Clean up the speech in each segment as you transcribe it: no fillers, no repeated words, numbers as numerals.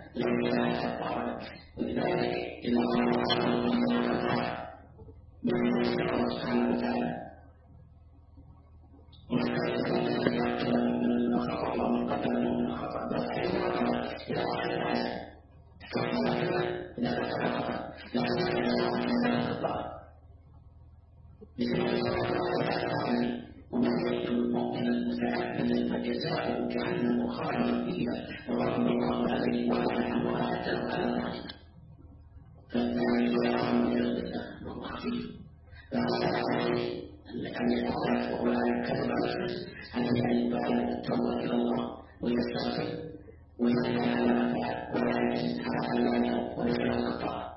ولذلك إذا فجزاؤه جهنم خالدا فيها وغضب الله عليه ولعنه وأعد له عذابا أن يتعرف وهو لا يكذب على أن يبالغ التوبة إلى الله ويستغفر ويسعى على ما فعل ولا يجد على ما يعرف ويفعل الخطأ.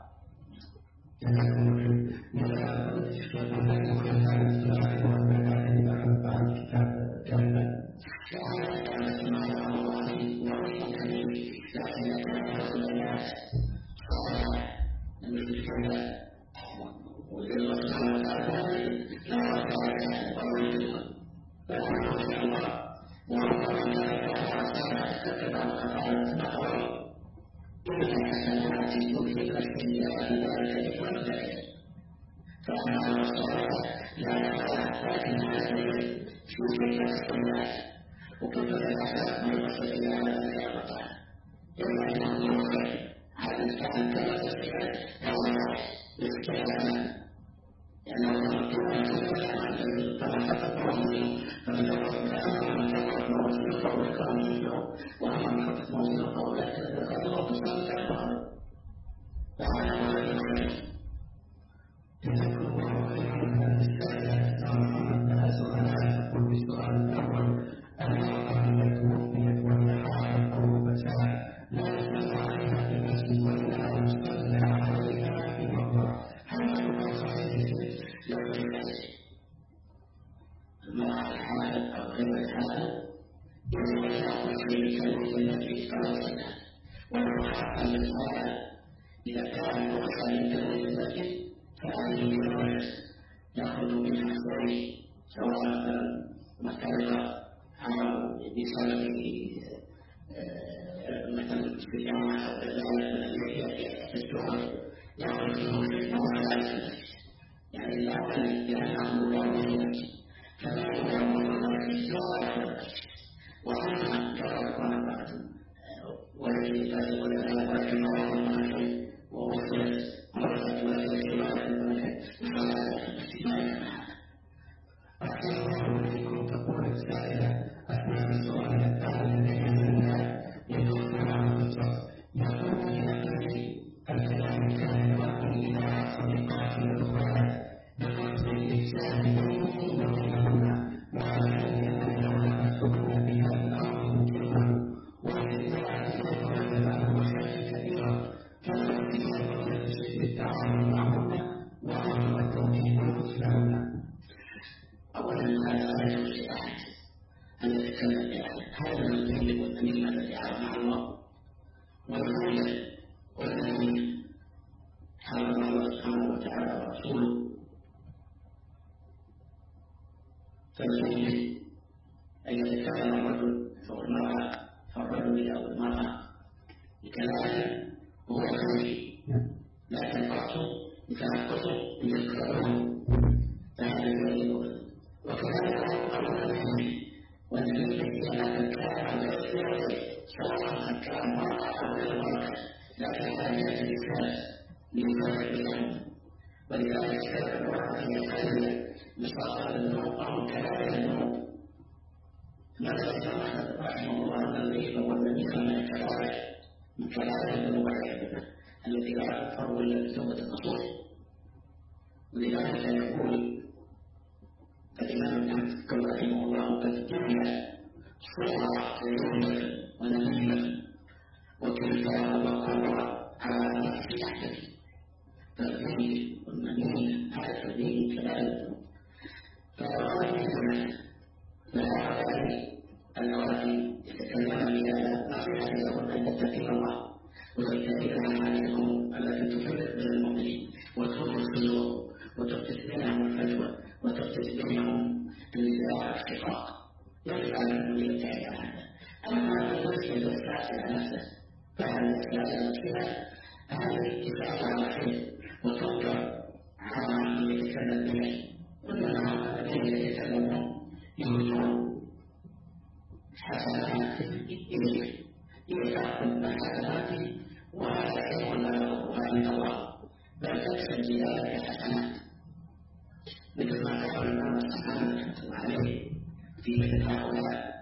فهل الإسلام فيها هل يتعلم الخير وتوقع عن يتكلم به ومنها الذين يتكلمون يوجدون حسنات إليه يتعلم حسنات ولا يكون له عند الله بل تكسب بذلك حسنات مثل ما ذكر الإمام الصحابة عليه في مثل هؤلاء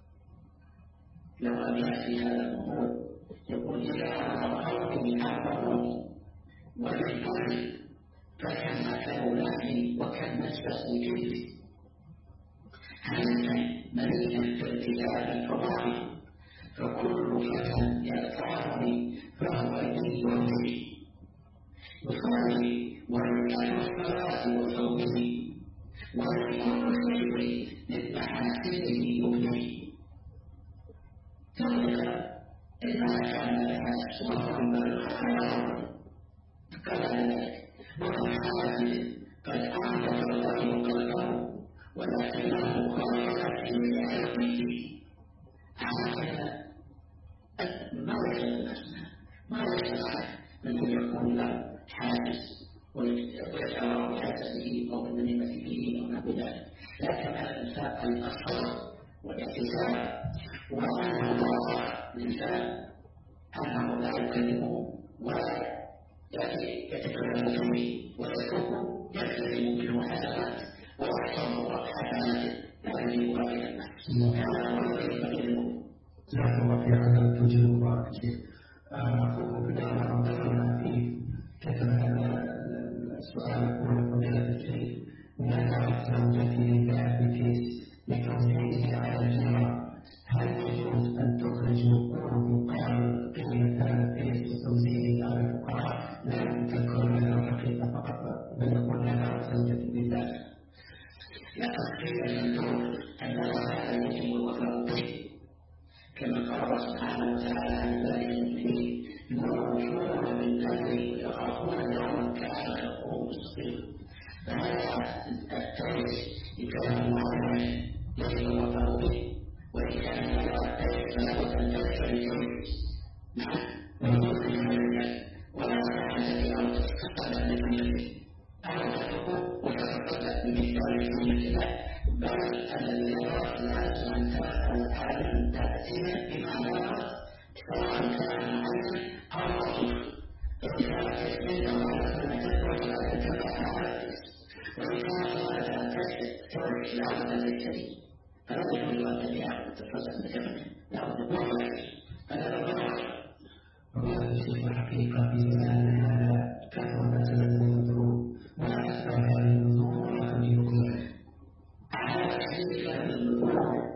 لو لم يأتي هذا الموضوع يقول إذا رأوني أعبروني ويقول فكم أكلوني وكم نسبه جلدي هذا مليئا بالكتاب الفضائل فكل فتى يلقاني فهو لي وفي يصلي ويقيم الصلاة وصومه ويكون خير من محاسنه يبني ثم إذا كان لها سوء من الخير كذلك وكذلك قد أعطى الله قلبه ولكنه خالق في حياته هكذا مرض الأسماء مرض من يكون له حادث ويتعرض لحدثه أو من نعمته أو نحو ذلك لكن الإنسان الأصل والاعتزال وأن الله الإنسان أنه لا يكلمه ولا يتكلم به ويتركه يلتزم منه حسنات ويحصل حسنات لا يجب إلى الناس هذا هو الذي يكلمه. جزاك الله خير على التوجيه المبارك شيخ. أخوكم في الأمر ذكرنا فيه كتب هذا السؤال يقول فضيلة الشيخ نزعت زوجتي بأبلكيس لتوزيعه على الجماعة هل يجوز أن تخرج قيمة الأبلكيس وتوزيعه على الفقراء لا تذكر لنا الحقيقة فقط بل يقول لنا زوجتي بالله؟ لا تخرج الدور أن هذا يجب الوفاء به كما قال سبحانه وتعالى عن ذلك المؤمنين يخرجون من أجل يخافون يوما كان شره مستقيما فهذا التوبة يكون معروفا يجب الوفاء به وإن كان لا يعترف فلا بد أن تذكر الجميع نعم ويقول لك ولا تحدث أو تتقبل من أجله أو تتقبل وتتقبل بمثال الجميع بل الذي يرى الناس أن تعلم تأثيرا بما يرى سواء كان عملا أو وظيفة فإذا تسمين الله فلتكن لا تتبع حدث وإن كان لا تتبع العمل الكريم فلا يجوز أن تبيع وتتفزع بثمنه لا تبيع فلا تبيع وهذا الشيء الحقيقة في زمان هذا كثر مسألة النذور ولا تسمع هذه النذور ولا تبيعكم على تحديد هذا النذور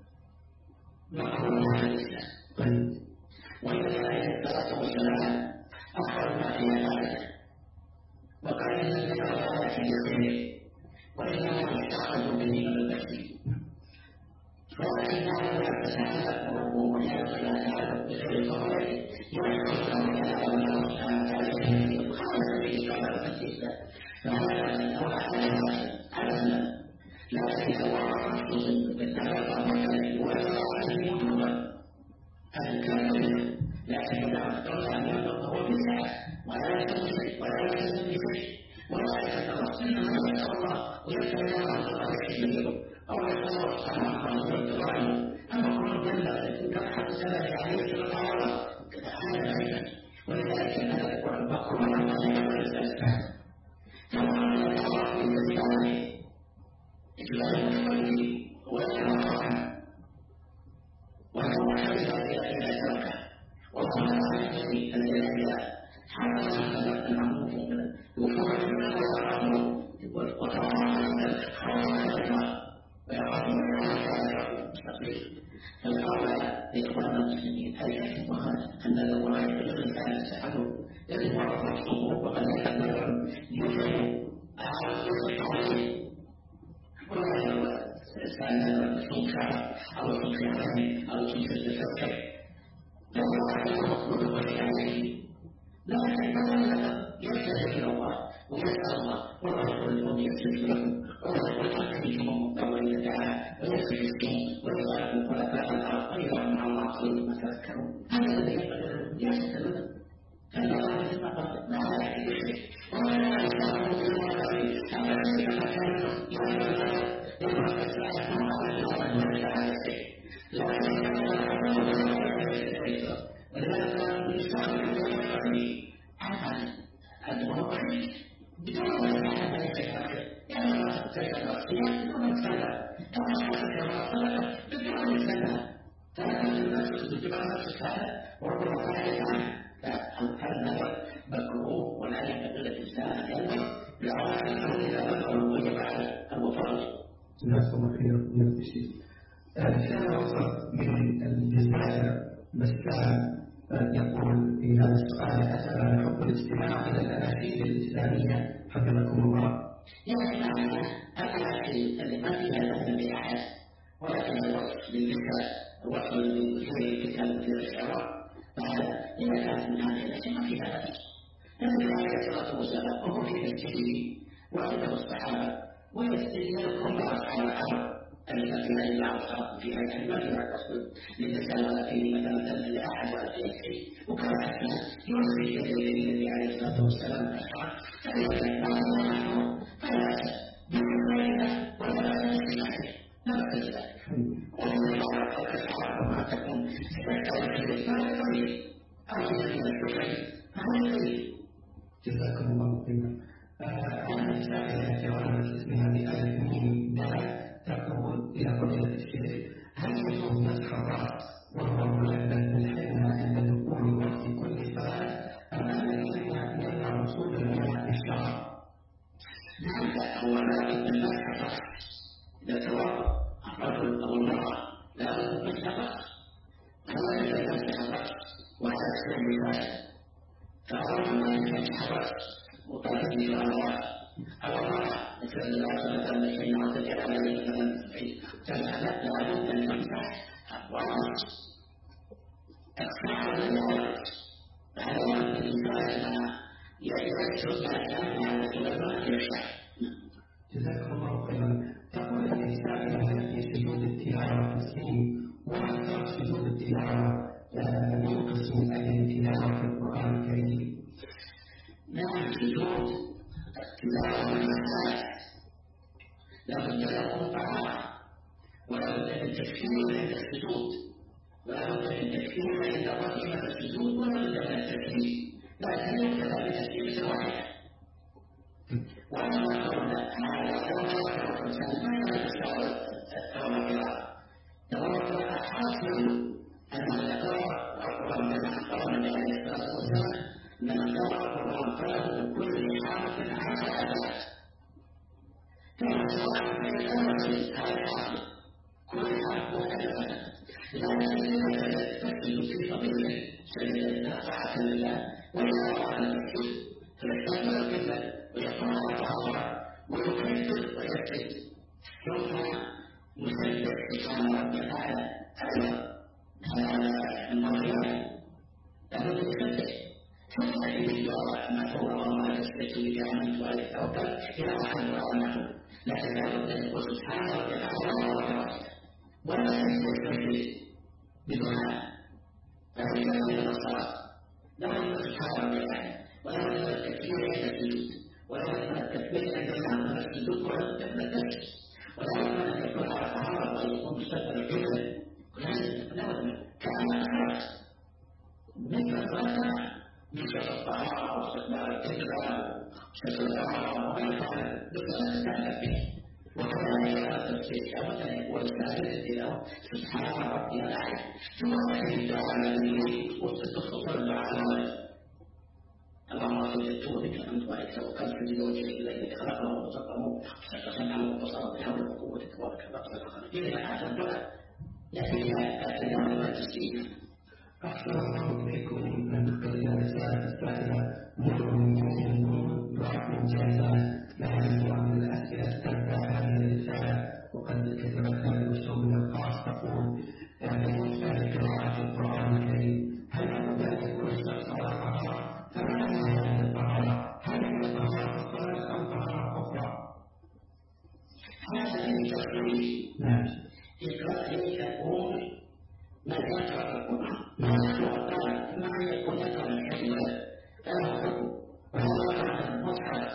معروف عن الإسلام وإذا عليه الصلاة والسلام أخبر ما في ذلك وقال إن الذكر في الخير وإنما يتخذ به من المسجد ولكنه لا يتساهل ولا يتساهل بغير الفضائل يحصل له على الله تعالى خالد به كما المسجد فهذا هو على لا يتوقف بالنظر ولا وجوبا الكامل لكن إذا افترض أن يبلغ بالساعة ولا يتوصل ولا يلتزم بشيء ولا يتوصل ما يسأل الله ويتبع الله عليه أو يتوصل سبحانه وتعالى أما كل جنة تكحل سبب عليه الطاعة كتحال العلم ولذلك هذا يقول البقر ولا يتوصل فهو يتوصل الذي عليه إجلال الخلق والمعرفة وهو حدث إلى ذلك وهو الذي حدث المعروف وفور المعروف وتعالى خالق ويعظم المستقيم فالأولى لإخوان المسلمين أن يفهمها أن الوعي بالإنسان يساعده يجب على الحقوق وقد يتبع يفهم أعلى الحقوق ولا يستعمل السلطة أو السلطة أو السلطة فهو المفروض والحياة لا يلتجئ إلى الله ويسأل الله والله يقول يستجيب له والله يحكمهم أول تعالى ويستجيب ويسأل الخلفاء الآخرين مع الله خير ما تذكرون هذا الذي يقدر من الجزائر بسام يقول في هذا السؤال: أسأل عن حكم الاستماع إلى الأناشيد الإسلامية حفظكم الله. يعني الأناشيد التي ما فيها لازم بأحد ولكن الوصف بالنسبة الوصف بالكتاب في الشعراء إذا كانت من هذه التي ما فيها بأس. النبي عليه الصلاة والسلام وهو في مسجده وعنده الصحابة ويستجيبكم أصحاب التي لا يعرف فيها كلمات لا تصل للنساء ولا في مثلا لأحد ولا في شيء وكان يرسل إلى النبي عليه الصلاة والسلام جزاكم الله خيرا. أنا أسأل جواب اسمها بألف تقول إلى فضيلة الشيخ: هل يجوز مسح الرأس وهو ملبس بالحنة عند دخول وقت كل صلاة أم أن الحنة يمنع وصول الماء للشعر؟ هو لا بد من مسح الرأس. إذا توضأ الرجل أو المرأة لا بد من مسح الرأس. هو إذا مسح الرأس وعلى السبيل فأول ما يمسح الرأس وطلب إلى الله أو المرأة مثل مثلا الحين وتجد عليه مثلا تسألت لابد أن يمسح الرأس أكثر من الرأس. فهو الإنسان يجوز الكلام عن العلماء يشرح. جزاكم الله خيرا. تقول الإنسان في سجود التلاوة تسليم، وهل ترك سجود التلاوة ينقص من أجل التلاوة في القرآن الكريم؟ نعم، سجود التلاوة من الصلاة لابد له طهارة، ولابد من تكفير عند السجود، ولابد من تكفير عند قائمة السجود، ولابد من التكفير، لكن يبتدأ بتكفير واحد. وأما قولنا هذا هو الإنسان ما يستوعب القراءة. القراءة حاصل أنه يقرأ القرآن كما أخبرنا النبي عليه الصلاة والسلام: من قرأ القرآن فله كل حرف 10 آيات. كما سواء في الأول هذا حاصل كل حرف 1 آية. لكن إذا تفكر في فضيلة سيدنا طاعة الله ويقرأ على التكفير فيستمر القبلة ويقرأ الطهارة ويكفر ويكفر ثم يسبح سبحان ربي الأعلى على المغرب لابد يسبح ثم يجب رحمته وما يثبت بجانب ويتوكل إلى رحمة ورحمته، لكن لابد أن يقول سبحان ربي الأعلى ولا يسبح بدعاء فهي من الصلاة. لا يمكن سبحان ربي الأعلى ولا يمكن التكبير عند السجود، ولا يمكن التكبير عند العمل السجود، ولا يمكن التكبير، ولا يمكن أن يكون على طهارة وأن يكون مستقبل القبلة. لا كان أخرج مثل الصلاة مثل الطهارة واستقبال القبلة واستقبال الطهارة وما يفعل بالصلاة التكبير. وكذلك التفسير كما يقول السائل التلاوة سبحان ربي الأعلى ثم يجب على اليمين وتتصل الدعاء اللهم صل بك أنت وعليك توكلت في وجهه إليك خلقه ورزقه فسمعه وبصره بحول وقوة تبارك الله إلى هذا الدعاء لكن لا ما تسليم. أحسن الله إليكم من تقبل رسالة السائلة مؤمن رحمة جازة لها من الأسئلة السابقة هذه الرسالة وقد كتبتها بأسلوبنا الخاص تقول: يسأل قراءة القرآن الكريم هل لابد أن يكون الشخص على طهارة؟ فما معنى هذه الطهارة؟ هل هي طهارة الصلاة أم طهارة أخرى؟ هذا من تقرير نعم. إقرار يكون من يقرأ القرآن ما يكون يقرأ الحكمة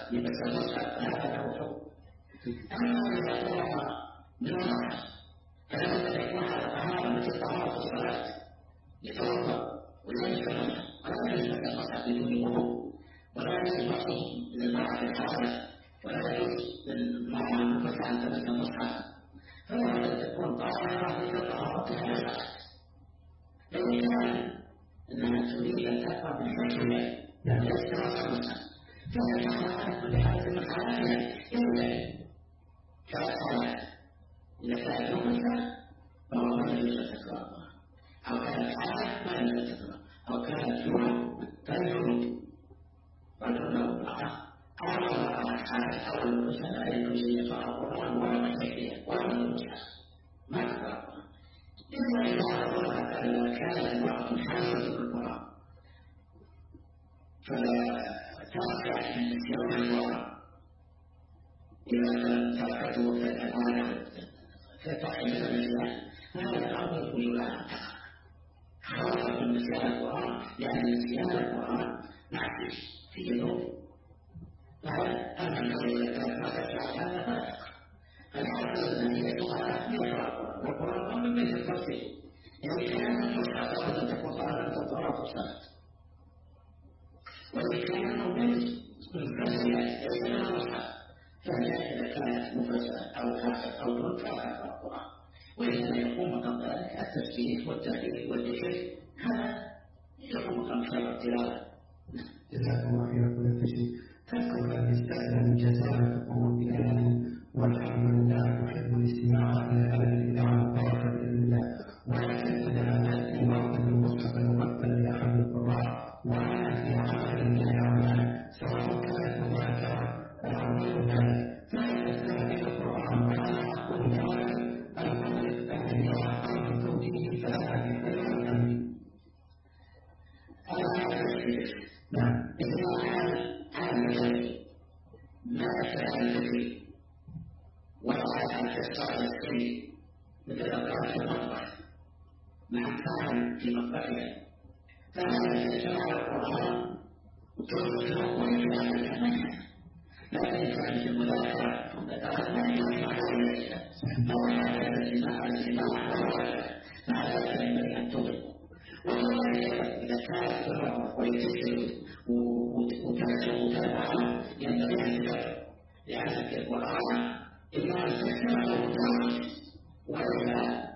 يتسلسل هذا هو أما إذا طلع من النار فلما تكون على طهارة مثل طهارة الصلاة يتوضأ ولا يتوضأ ولا يتوضأ بدون وضوء ولا يتوضأ للمرأة الحالة ولا يجوز للمرأة المفتحة أن تمس المصحف فلا تكون طاهرة مثل طهارة الصلاة لو كان أنها تريد أن تقرأ بالحكمة ليس رأسا فهي كل حالة من حالاتها إلا كالصلاة إذا كانت مخلصة فهو ما يجوز تكرارها أو كانت حالة ما يجوز تكرارها أو كانت جنوب كالجنوب ولو أعرض حالة أو المسألة لا يجوز يقرأ القرآن ولا التكبير ولا المصحف ما تكرارها إلا إذا كان المرأة حاملة بالقرآن فترك من يوم القرآن إذا تركته فالأمان فتحمل الإسلام هذا الأمر يقول لها خاصة من نسيان القرآن يعني نسيان القرآن معكس في النوم أما الذي ما تشعر هذا فاسق فالحاصل أن هي تقرأ يقرأ والقرآن أمر من التفصيل يعني كان المصحف أبدا تكون طالبة الصلاة والصلاة وإن كان موجود منفصلا ليس لها مصحف فهي إذا كانت مفصلة أو خاصة أو دون فلا القرآن وإذا يقوم مقام ذلك التسبيح والتهليل والذكر هذا يقوم مقام خير التلاوة. جزاكم الله خيرا كل شيء. تذكر أن استأذن جزاء تقوم بكلام والحمد لله أحب الاستماع إلى هذه الإذاعة المباركة بإذن الله ولكن إذا أتت بوقت المصحف المقبل لأحد القراء وأنا في عمل الجامعة سواء كانت مذاكرة أو غير ذلك فإن استخدم القرآن وأنا أقول ذلك الأمر الذي يعقل توجيه فلا يحتاج أمري. نعم. إذا كان ذلك ما كان ذلك ولا أن تستطيع الشيء مثل أبراج المطبخ مع كان في مطبخها فهذا يجعل القرآن وتركه ويجعل منها لكن كانت المذاكرة فقد ما يجمع ذلك أو هذا الاجتماع مع ذلك ينبغي أن تغلق وكذلك إذا كانت ترى ويتسل وتنسى متابعة ينبغي أن تغلق لأن القرآن إما أن تسمع وتعرف وإلا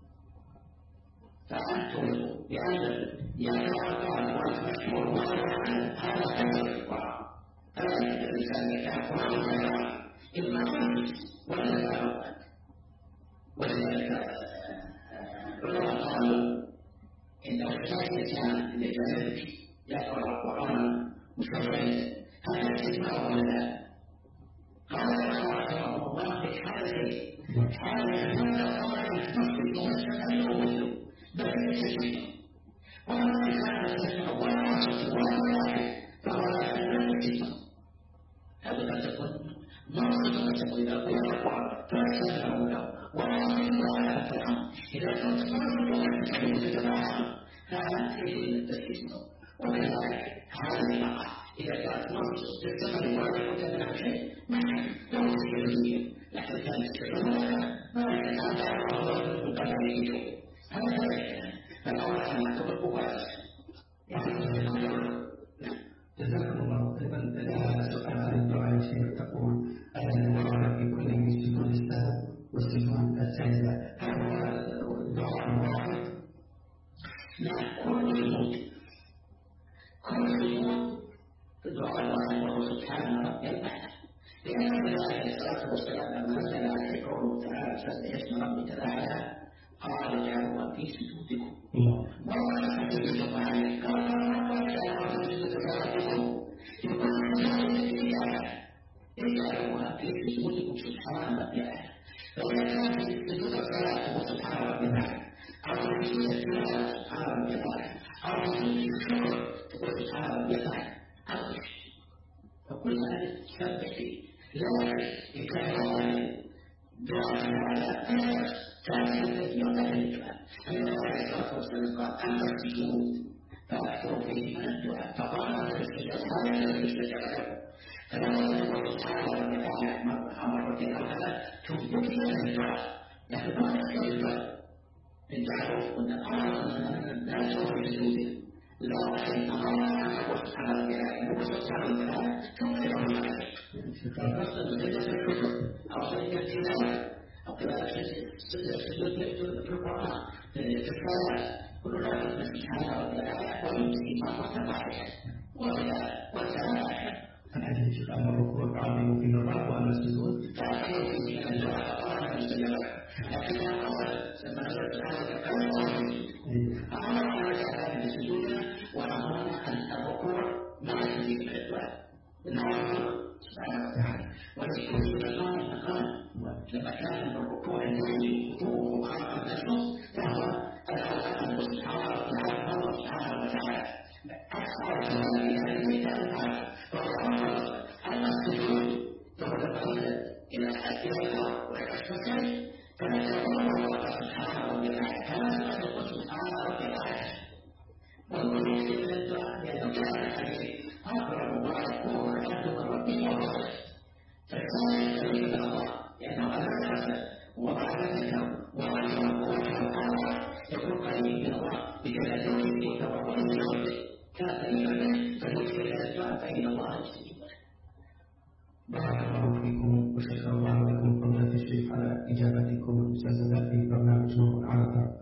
فأنتم لأن يتوقع وتذكر هذا أجل القرآن هذا الإنسان يتعرف إما أنت ولا يتعرف ولذلك العلماء قالوا إن الإنسان إذا كان يقرأ القرآن مستفيدا هل تسمع ولا لا؟ قال رحمه الله في حالتين حالة هذا قال يستفيد ويسأل ومسلم بل يستفيد وما كان يسمع ولا يسمع ولا يسمع فهو لا يسمع هذا قد تكون مرة تقول إذا قلت القرآن فأسمع له ولا يسمع ولا يسمع إذا كنت مرة تتبعها فأنت تسمع وكذلك هذا المقع إذا كانت مرة تتبع ولا يتبع شيء لو تسمع لكن كان يستفيد ما يتبع الله وقال هذا فالأول أن يعتبر قوات جزاكم الله خيرا. سؤال عن الدعاء شيخ تقول المرأة في كل سجود السهو والسجود السجدة هذا دعاء واحد؟ لا كل سجود الدعاء واحد وهو سبحان ربي الأعلى لأن النبي عليه الصلاة والسلام لما نزل عليه قوله تعالى سبح اسم ربك الأعلى قال اجعلوا في سجودكم ولا تسجدوا عليه قال اجعلوا في سجودكم اجعلوها في سجودكم سبحان ربي الأعلى فإذا كان في سجود الصلاة وسبحان ربي الأعلى أو في سجود التلاوة سبحان ربي الأعلى أو في سجود الشكر تقول سبحان ربي الأعلى فكل هذا تسبح فيه لكن إن كان دعاء على كان الذي يعتمد أن عليه الصلاة والسلام قال أما السجود فأكثر فيه من الدعاء فقال هذا الاستجابة هذا الاستجابة فلما الله تعالى وتعالى مرة أو ثلاث تثبت لنا الدعاء لكن ما تحتاج الدعاء الدعوة أن لا تسوي بسجوده لا رحمة الله سبحانه وتعالى وسبحانه وتعالى تنفر عليه فالرسل بالنسبة للكفر أو سنة التلاوة أو قراءة سجود القرآن الكفاية كل ذلك سبحانه وتعالى ويمسك مرة واحدة ولا الحديث عن الركوع العظيم في الركوع وعلى السجود لما كان الركوع الذي هو مخالف النص فهو الألم سبحانه وتعالى الله سبحانه وتعالى أكثر من هذه الألم أما السجود فهو يتقلب إلى الأكبر والأكبر فنسأل الله سبحانه وتعالى كما نسأل سبحانه وتعالى والله يكتب الدعاء لأنه كان عليه أقرب وأقوى وأكبر ربي وأكبر فكان يكتب الله لأنه أمامك ومعرفتك وعلمك يكون قريب من الله بجلالته وتوضئه كان قريبا فيكتب الدعاء فإن الله يستجيب له. بارك الله فيكم وشكر الله لكم فضيلة الشيخ على إجابتكم المستزادة في برنامج نور على الدرب.